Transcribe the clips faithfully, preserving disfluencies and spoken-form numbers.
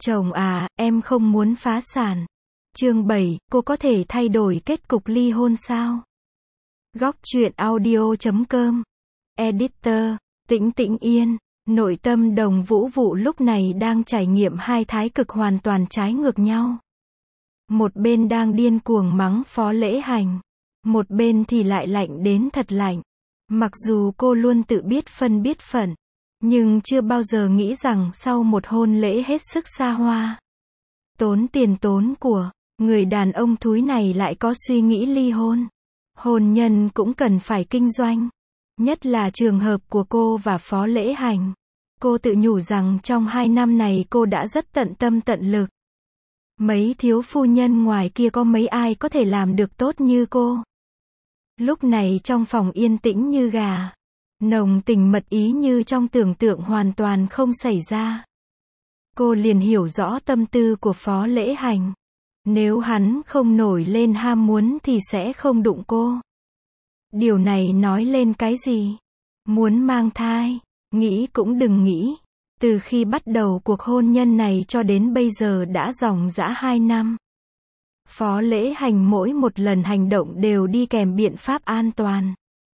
Chồng à, em không muốn phá sản. Chương bảy, cô có thể thay đổi kết cục ly hôn sao? Góc truyện audio chấm com. Editor, Tĩnh Tĩnh Yên. Nội tâm Đồng Vũ Vụ lúc này đang trải nghiệm hai thái cực hoàn toàn trái ngược nhau. Một bên đang điên cuồng mắng Phó Lễ Hành, một bên thì lại lạnh đến thật lạnh. Mặc dù cô luôn tự biết phân biết phận, nhưng chưa bao giờ nghĩ rằng sau một hôn lễ hết sức xa hoa, tốn tiền tốn của, người đàn ông thúi này lại có suy nghĩ ly hôn. Hôn nhân cũng cần phải kinh doanh. Nhất là trường hợp của cô và Phó Lễ Hành. Cô tự nhủ rằng trong hai năm này cô đã rất tận tâm tận lực. Mấy thiếu phu nhân ngoài kia có mấy ai có thể làm được tốt như cô. Lúc này trong phòng yên tĩnh như gà. Nồng tình mật ý như trong tưởng tượng hoàn toàn không xảy ra. Cô liền hiểu rõ tâm tư của Phó Lễ Hành. Nếu hắn không nổi lên ham muốn thì sẽ không đụng cô. Điều này nói lên cái gì? Muốn mang thai, nghĩ cũng đừng nghĩ. Từ khi bắt đầu cuộc hôn nhân này cho đến bây giờ đã dòng dã hai năm. Phó Lễ Hành mỗi một lần hành động đều đi kèm biện pháp an toàn.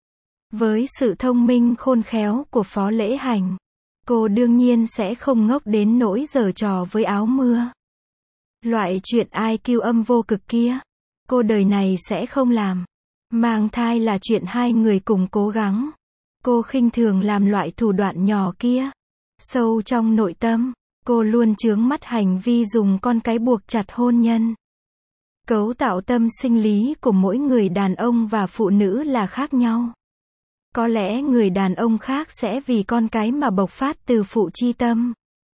Với sự thông minh khôn khéo của Phó Lễ Hành, cô đương nhiên sẽ không ngốc đến nỗi giở trò với áo mưa. Loại chuyện i kiu âm vô cực kia, cô đời này sẽ không làm. Mang thai là chuyện hai người cùng cố gắng. Cô khinh thường làm loại thủ đoạn nhỏ kia. Sâu trong nội tâm, cô luôn chướng mắt hành vi dùng con cái buộc chặt hôn nhân. Cấu tạo tâm sinh lý của mỗi người đàn ông và phụ nữ là khác nhau. Có lẽ người đàn ông khác sẽ vì con cái mà bộc phát từ phụ chi tâm,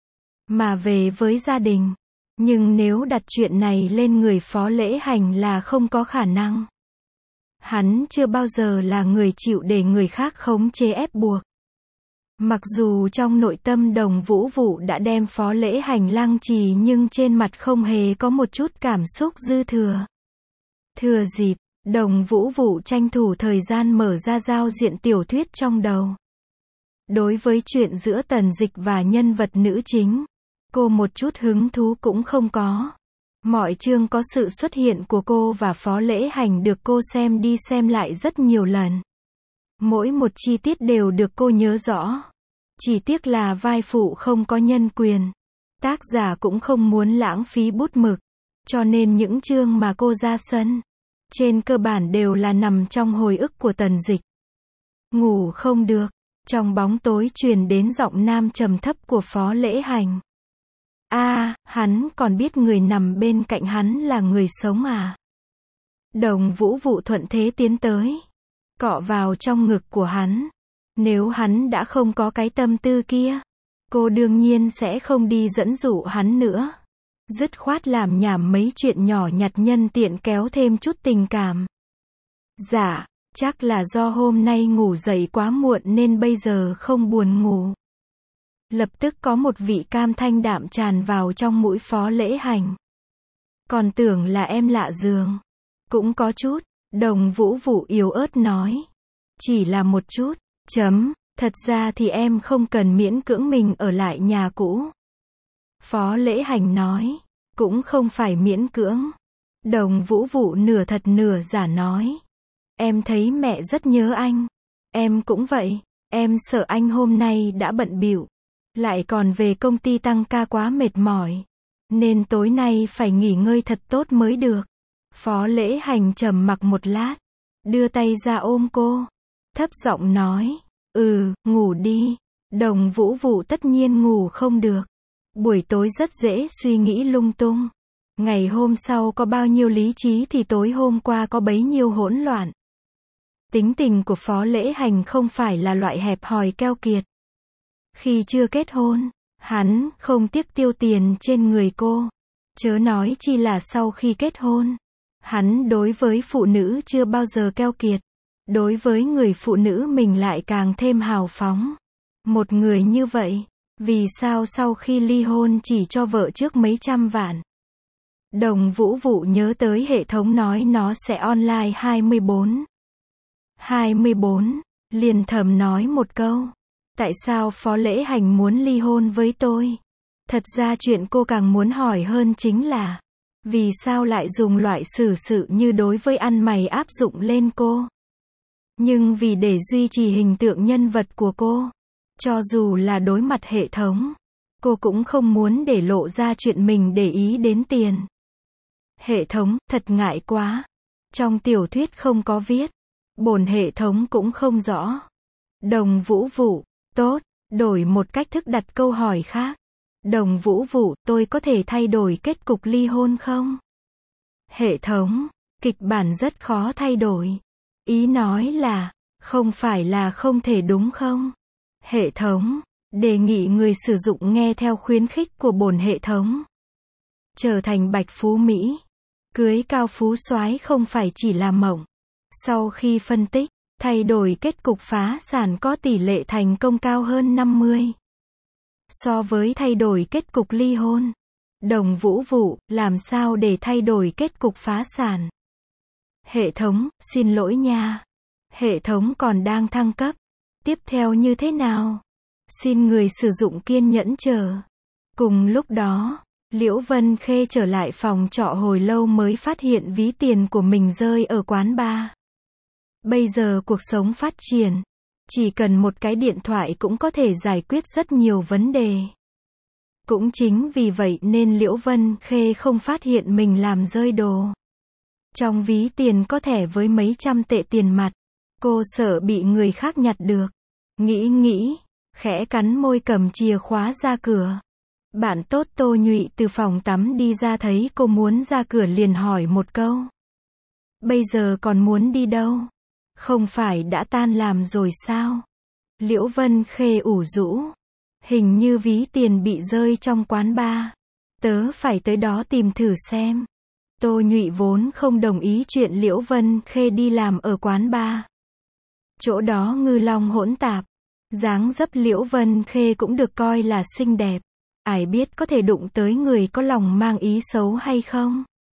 mà về với gia đình. Nhưng nếu đặt chuyện này lên người Phó Lễ Hành là không có khả năng. Hắn chưa bao giờ là người chịu để người khác khống chế ép buộc. Mặc dù trong nội tâm Đồng Vũ Vụ đã đem Phó Lễ Hành lăng trì nhưng trên mặt không hề có một chút cảm xúc dư thừa. Thừa dịp, Đồng Vũ Vụ tranh thủ thời gian mở ra giao diện tiểu thuyết trong đầu. Đối với chuyện giữa Tần Dịch và nhân vật nữ chính, cô một chút hứng thú cũng không có. Mọi chương có sự xuất hiện của cô và Phó Lễ Hành được cô xem đi xem lại rất nhiều lần. Mỗi một chi tiết đều được cô nhớ rõ. Chỉ tiếc là vai phụ không có nhân quyền. Tác giả cũng không muốn lãng phí bút mực. Cho nên những chương mà cô ra sân, trên cơ bản đều là nằm trong hồi ức của Tần Dịch. Ngủ không được. Trong bóng tối truyền đến giọng nam trầm thấp của Phó Lễ Hành. A, à, hắn còn biết người nằm bên cạnh hắn là người sống à? Đồng Vũ Vụ thuận thế tiến tới, cọ vào trong ngực của hắn. Nếu hắn đã không có cái tâm tư kia, cô đương nhiên sẽ không đi dẫn dụ hắn nữa. Dứt khoát làm nhảm mấy chuyện nhỏ nhặt nhân tiện kéo thêm chút tình cảm. Dạ, chắc là do hôm nay ngủ dậy quá muộn nên bây giờ không buồn ngủ. Lập tức có một vị cam thanh đạm tràn vào trong mũi Phó Lễ Hành. Còn tưởng là em lạ giường. Cũng có chút, Đồng Vũ Vụ yếu ớt nói. Chỉ là một chút, chấm, thật ra thì em không cần miễn cưỡng mình ở lại nhà cũ. Phó Lễ Hành nói, cũng không phải miễn cưỡng. Đồng Vũ Vụ nửa thật nửa giả nói. Em thấy mẹ rất nhớ anh. Em cũng vậy, em sợ anh hôm nay đã bận bịu. Lại còn về công ty tăng ca quá mệt mỏi. Nên tối nay phải nghỉ ngơi thật tốt mới được. Phó Lễ Hành trầm mặc một lát. Đưa tay ra ôm cô. Thấp giọng nói. Ừ, ngủ đi. Đồng Vũ Vụ tất nhiên ngủ không được. Buổi tối rất dễ suy nghĩ lung tung. Ngày hôm sau có bao nhiêu lý trí thì tối hôm qua có bấy nhiêu hỗn loạn. Tính tình của Phó Lễ Hành không phải là loại hẹp hòi keo kiệt. Khi chưa kết hôn, hắn không tiếc tiêu tiền trên người cô. Chớ nói chi là sau khi kết hôn. Hắn đối với phụ nữ chưa bao giờ keo kiệt. Đối với người phụ nữ mình lại càng thêm hào phóng. Một người như vậy, vì sao sau khi ly hôn chỉ cho vợ trước mấy trăm vạn? Đồng Vũ Vụ nhớ tới hệ thống nói nó sẽ online hai mươi bốn. hai mươi bốn, liền thầm nói một câu. Tại sao Phó Lễ Hành muốn ly hôn với tôi? Thật ra chuyện cô càng muốn hỏi hơn chính là, vì sao lại dùng loại xử sự như đối với ăn mày áp dụng lên cô? Nhưng vì để duy trì hình tượng nhân vật của cô, cho dù là đối mặt hệ thống, cô cũng không muốn để lộ ra chuyện mình để ý đến tiền. Hệ thống, thật ngại quá. Trong tiểu thuyết không có viết. Bổn hệ thống cũng không rõ. Đồng Vũ Vụ, tốt, đổi một cách thức đặt câu hỏi khác. Đồng Vũ Vụ, tôi có thể thay đổi kết cục ly hôn không? Hệ thống, kịch bản rất khó thay đổi. Ý nói là, không phải là không thể đúng không? Hệ thống, đề nghị người sử dụng nghe theo khuyến khích của bổn hệ thống. Trở thành bạch phú Mỹ. Cưới cao phú soái không phải chỉ là mộng. Sau khi phân tích, thay đổi kết cục phá sản có tỷ lệ thành công cao hơn năm mươi. So với thay đổi kết cục ly hôn. Đồng Vũ Vụ, làm sao để thay đổi kết cục phá sản? Hệ thống, xin lỗi nha. Hệ thống còn đang thăng cấp. Tiếp theo như thế nào? Xin người sử dụng kiên nhẫn chờ. Cùng lúc đó, Liễu Vân Khê trở lại phòng trọ hồi lâu mới phát hiện ví tiền của mình rơi ở quán bar. Bây giờ cuộc sống phát triển, chỉ cần một cái điện thoại cũng có thể giải quyết rất nhiều vấn đề. Cũng chính vì vậy nên Liễu Vân Khê không phát hiện mình làm rơi đồ. Trong ví tiền có thẻ với mấy trăm tệ tiền mặt. Cô sợ bị người khác nhặt được. Nghĩ nghĩ, khẽ cắn môi cầm chìa khóa ra cửa. Bạn tốt Tô Nhụy từ phòng tắm đi ra thấy cô muốn ra cửa liền hỏi một câu. Bây giờ còn muốn đi đâu? Không phải đã tan làm rồi sao? Liễu Vân Khê ủ rũ. Hình như ví tiền bị rơi trong quán bar. Tớ phải tới đó tìm thử xem. Tô Nhụy vốn không đồng ý chuyện Liễu Vân Khê đi làm ở quán bar. Chỗ đó ngư long hỗn tạp. Dáng dấp Liễu Vân Khê cũng được coi là xinh đẹp. Ai biết có thể đụng tới người có lòng mang ý xấu hay không?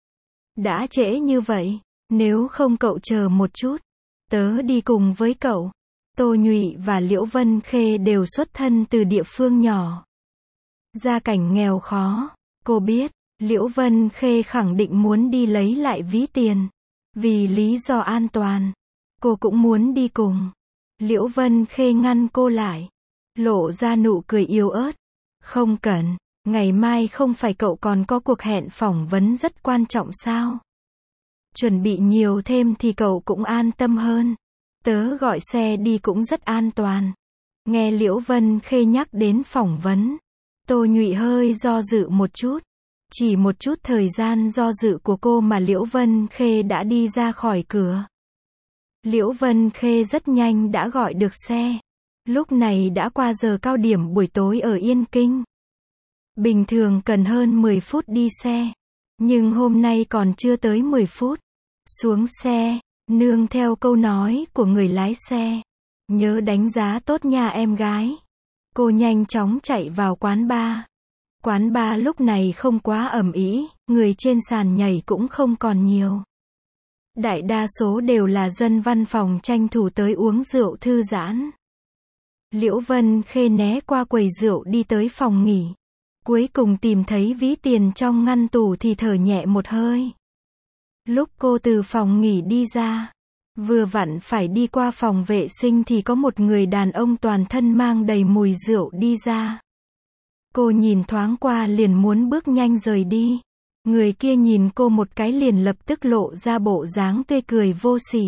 Đã trễ như vậy, nếu không cậu chờ một chút. Tớ đi cùng với cậu. Tô Nhụy và Liễu Vân Khê đều xuất thân từ địa phương nhỏ. Gia cảnh nghèo khó. Cô biết, Liễu Vân Khê khẳng định muốn đi lấy lại ví tiền. Vì lý do an toàn, cô cũng muốn đi cùng. Liễu Vân Khê ngăn cô lại. Lộ ra nụ cười yếu ớt. Không cần, ngày mai không phải cậu còn có cuộc hẹn phỏng vấn rất quan trọng sao? Chuẩn bị nhiều thêm thì cậu cũng an tâm hơn. Tớ gọi xe đi cũng rất an toàn. Nghe Liễu Vân Khê nhắc đến phỏng vấn. Tô Nhụy hơi do dự một chút. Chỉ một chút thời gian do dự của cô mà Liễu Vân Khê đã đi ra khỏi cửa. Liễu Vân Khê rất nhanh đã gọi được xe. Lúc này đã qua giờ cao điểm buổi tối ở Yên Kinh. Bình thường cần hơn mười phút đi xe. Nhưng hôm nay còn chưa tới mười phút. Xuống xe, nương theo câu nói của người lái xe. Nhớ đánh giá tốt nha em gái. Cô nhanh chóng chạy vào quán bar. Quán bar lúc này không quá ầm ĩ, người trên sàn nhảy cũng không còn nhiều. Đại đa số đều là dân văn phòng tranh thủ tới uống rượu thư giãn. Liễu Vân Khê né qua quầy rượu đi tới phòng nghỉ. Cuối cùng tìm thấy ví tiền trong ngăn tủ thì thở nhẹ một hơi. Lúc cô từ phòng nghỉ đi ra, vừa vặn phải đi qua phòng vệ sinh thì có một người đàn ông toàn thân mang đầy mùi rượu đi ra. Cô nhìn thoáng qua liền muốn bước nhanh rời đi. Người kia nhìn cô một cái liền lập tức lộ ra bộ dáng tươi cười vô sỉ.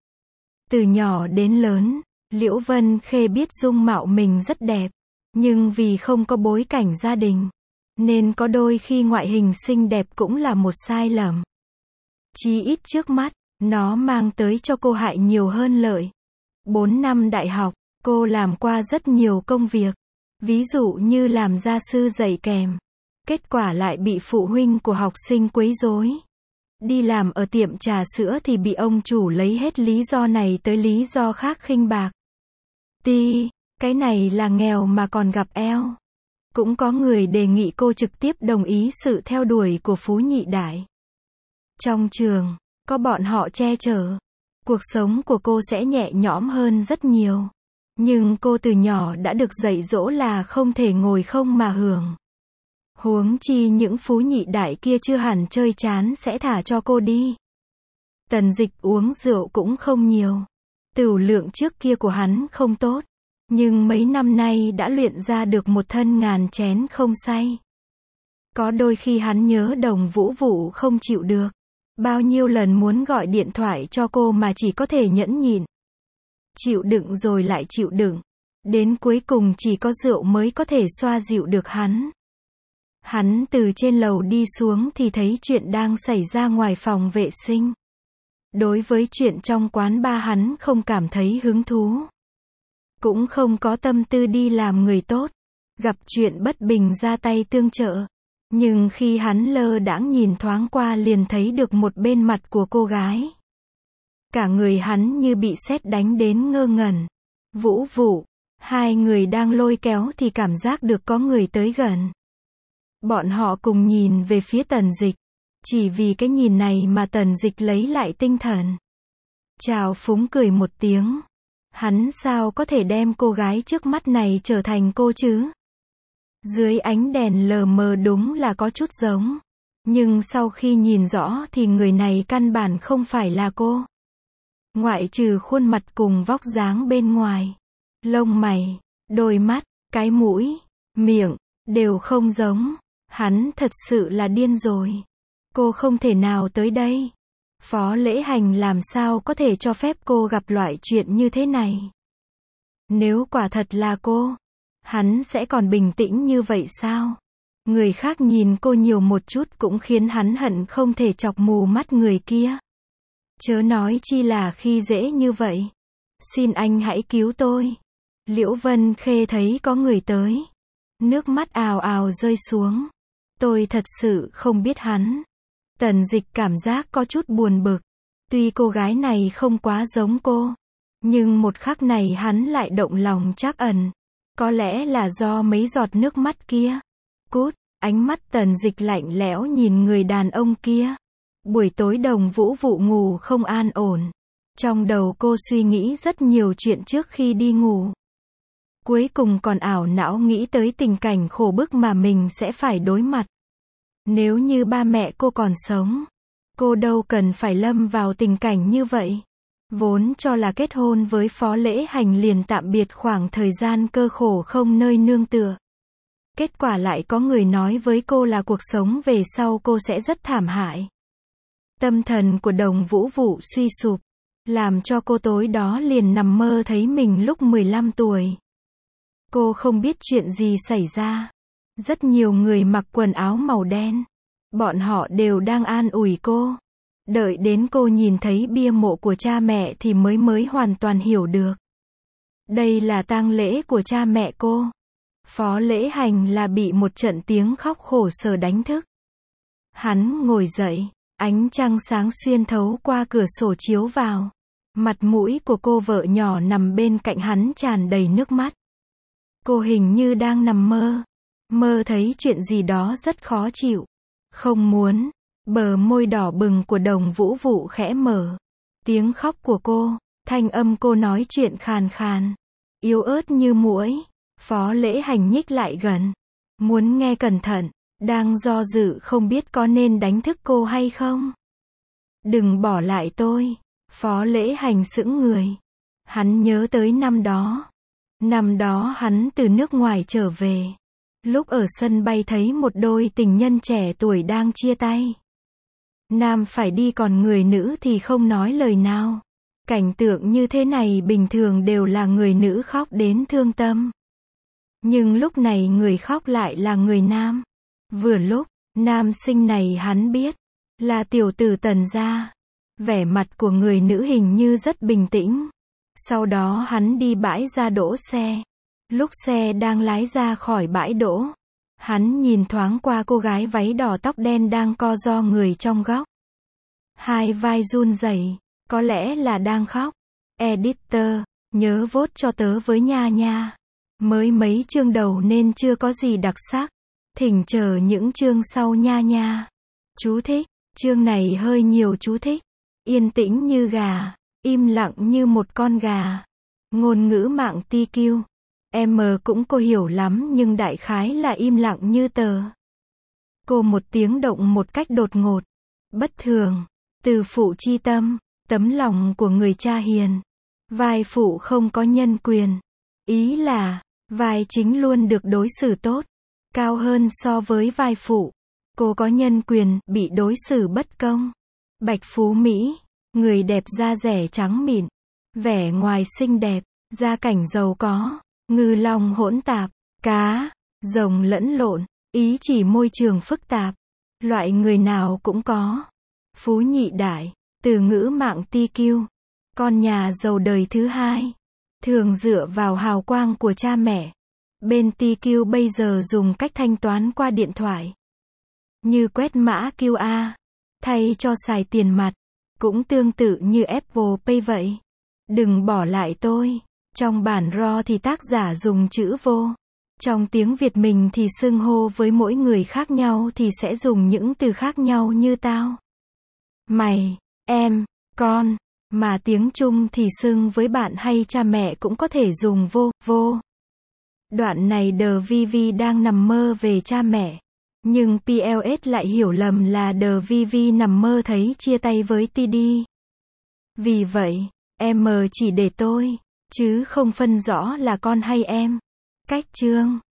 Từ nhỏ đến lớn, Liễu Vân Khê biết dung mạo mình rất đẹp. Nhưng vì không có bối cảnh gia đình, nên có đôi khi ngoại hình xinh đẹp cũng là một sai lầm. Chí ít trước mắt, nó mang tới cho cô hại nhiều hơn lợi. Bốn năm đại học, cô làm qua rất nhiều công việc. Ví dụ như làm gia sư dạy kèm. Kết quả lại bị phụ huynh của học sinh quấy rối. Đi làm ở tiệm trà sữa thì bị ông chủ lấy hết lý do này tới lý do khác khinh bạc. Ti, cái này là nghèo mà còn gặp eo. Cũng có người đề nghị cô trực tiếp đồng ý sự theo đuổi của Phú Nhị Đại. Trong trường, có bọn họ che chở. Cuộc sống của cô sẽ nhẹ nhõm hơn rất nhiều. Nhưng cô từ nhỏ đã được dạy dỗ là không thể ngồi không mà hưởng. Huống chi những phú nhị đại kia chưa hẳn chơi chán sẽ thả cho cô đi. Tần Dịch uống rượu cũng không nhiều. Tửu lượng trước kia của hắn không tốt, nhưng mấy năm nay đã luyện ra được một thân ngàn chén không say. Có đôi khi hắn nhớ Đồng Vũ Vũ không chịu được. Bao nhiêu lần muốn gọi điện thoại cho cô mà chỉ có thể nhẫn nhịn. Chịu đựng rồi lại chịu đựng. Đến cuối cùng chỉ có rượu mới có thể xoa dịu được hắn. Hắn từ trên lầu đi xuống thì thấy chuyện đang xảy ra ngoài phòng vệ sinh. Đối với chuyện trong quán bar hắn không cảm thấy hứng thú. Cũng không có tâm tư đi làm người tốt. Gặp chuyện bất bình ra tay tương trợ. Nhưng khi hắn lơ đãng nhìn thoáng qua liền thấy được một bên mặt của cô gái. Cả người hắn như bị sét đánh đến ngơ ngẩn. Vũ Vũ, hai người đang lôi kéo thì cảm giác được có người tới gần. Bọn họ cùng nhìn về phía Tần Dịch. Chỉ vì cái nhìn này mà Tần Dịch lấy lại tinh thần. Trào phúng cười một tiếng. Hắn sao có thể đem cô gái trước mắt này trở thành cô chứ? Dưới ánh đèn lờ mờ đúng là có chút giống. Nhưng sau khi nhìn rõ thì người này căn bản không phải là cô. Ngoại trừ khuôn mặt cùng vóc dáng bên ngoài. Lông mày, đôi mắt, cái mũi, miệng, đều không giống. Hắn thật sự là điên rồi. Cô không thể nào tới đây. Phó Lễ Hành làm sao có thể cho phép cô gặp loại chuyện như thế này? Nếu quả thật là cô, hắn sẽ còn bình tĩnh như vậy sao? Người khác nhìn cô nhiều một chút cũng khiến hắn hận không thể chọc mù mắt người kia. Chớ nói chi là khi dễ như vậy. Xin anh hãy cứu tôi. Liễu Vân Khê thấy có người tới. Nước mắt ào ào rơi xuống. Tôi thật sự không biết hắn. Tần Dịch cảm giác có chút buồn bực. Tuy cô gái này không quá giống cô. Nhưng một khắc này hắn lại động lòng trắc ẩn. Có lẽ là do mấy giọt nước mắt kia. Cút, ánh mắt Tần Dịch lạnh lẽo nhìn người đàn ông kia. Buổi tối Đồng Vũ Vũ ngủ không an ổn. Trong đầu cô suy nghĩ rất nhiều chuyện trước khi đi ngủ. Cuối cùng còn ảo não nghĩ tới tình cảnh khổ bức mà mình sẽ phải đối mặt. Nếu như ba mẹ cô còn sống, cô đâu cần phải lâm vào tình cảnh như vậy. Vốn cho là kết hôn với Phó Lễ Hành liền tạm biệt khoảng thời gian cơ khổ không nơi nương tựa. Kết quả lại có người nói với cô là cuộc sống về sau cô sẽ rất thảm hại. Tâm thần của Đồng Vũ Vũ suy sụp, làm cho cô tối đó liền nằm mơ thấy mình lúc mười lăm tuổi. Cô không biết chuyện gì xảy ra. Rất nhiều người mặc quần áo màu đen. Bọn họ đều đang an ủi cô. Đợi đến cô nhìn thấy bia mộ của cha mẹ thì mới mới hoàn toàn hiểu được. Đây là tang lễ của cha mẹ cô. Phó Lễ Hành là bị một trận tiếng khóc khổ sở đánh thức. Hắn ngồi dậy, ánh trăng sáng xuyên thấu qua cửa sổ chiếu vào. Mặt mũi của cô vợ nhỏ nằm bên cạnh hắn tràn đầy nước mắt. Cô hình như đang nằm mơ. Mơ thấy chuyện gì đó rất khó chịu. Không muốn. Bờ môi đỏ bừng của Đồng Vũ Vũ khẽ mở. Tiếng khóc của cô, thanh âm cô nói chuyện khàn khàn, yếu ớt như muỗi. Phó Lễ Hành nhích lại gần. Muốn nghe cẩn thận. Đang do dự không biết có nên đánh thức cô hay không. Đừng bỏ lại tôi. Phó Lễ Hành sững người. Hắn nhớ tới năm đó. Năm đó hắn từ nước ngoài trở về. Lúc ở sân bay thấy một đôi tình nhân trẻ tuổi đang chia tay. Nam phải đi còn người nữ thì không nói lời nào. Cảnh tượng như thế này bình thường đều là người nữ khóc đến thương tâm. Nhưng lúc này người khóc lại là người nam. Vừa lúc, nam sinh này hắn biết, là tiểu tử Tần gia. Vẻ mặt của người nữ hình như rất bình tĩnh. Sau đó hắn đi bãi ra đỗ xe. Lúc xe đang lái ra khỏi bãi đỗ, hắn nhìn thoáng qua cô gái váy đỏ tóc đen đang co ro người trong góc. Hai vai run rẩy, có lẽ là đang khóc. Editor, nhớ vote cho tớ với nha nha. Mới mấy chương đầu nên chưa có gì đặc sắc. Thỉnh chờ những chương sau nha nha. Chú thích, chương này hơi nhiều chú thích. Yên tĩnh như gà, im lặng như một con gà. Ngôn ngữ mạng ti kiu. Em cũng cô hiểu lắm nhưng đại khái là im lặng như tờ. Cô một tiếng động một cách đột ngột, bất thường, từ phụ chi tâm, tấm lòng của người cha hiền. Vai phụ không có nhân quyền. Ý là, vai chính luôn được đối xử tốt, cao hơn so với vai phụ. Cô có nhân quyền, bị đối xử bất công. Bạch Phú Mỹ, người đẹp da rẻ trắng mịn, vẻ ngoài xinh đẹp, gia cảnh giàu có, ngư long hỗn tạp, cá, rồng lẫn lộn, ý chỉ môi trường phức tạp, loại người nào cũng có. Phú nhị đại, từ ngữ mạng ti kiu, con nhà giàu đời thứ hai, thường dựa vào hào quang của cha mẹ. Bên ti kiu bây giờ dùng cách thanh toán qua điện thoại, như quét mã quy rờ, thay cho xài tiền mặt, cũng tương tự như Apple Pay vậy. Đừng bỏ lại tôi. Trong bản ro thì tác giả dùng chữ vô. Trong tiếng Việt mình thì xưng hô với mỗi người khác nhau thì sẽ dùng những từ khác nhau như tao, mày, em, con. Mà tiếng Trung thì xưng với bạn hay cha mẹ cũng có thể dùng vô, vô. Đoạn này The vê vê đang nằm mơ về cha mẹ. Nhưng pê lờ ét lại hiểu lầm là The vê vê nằm mơ thấy chia tay với tê đê. Vì vậy, em chỉ để tôi, chứ không phân rõ là con hay em. Cách chương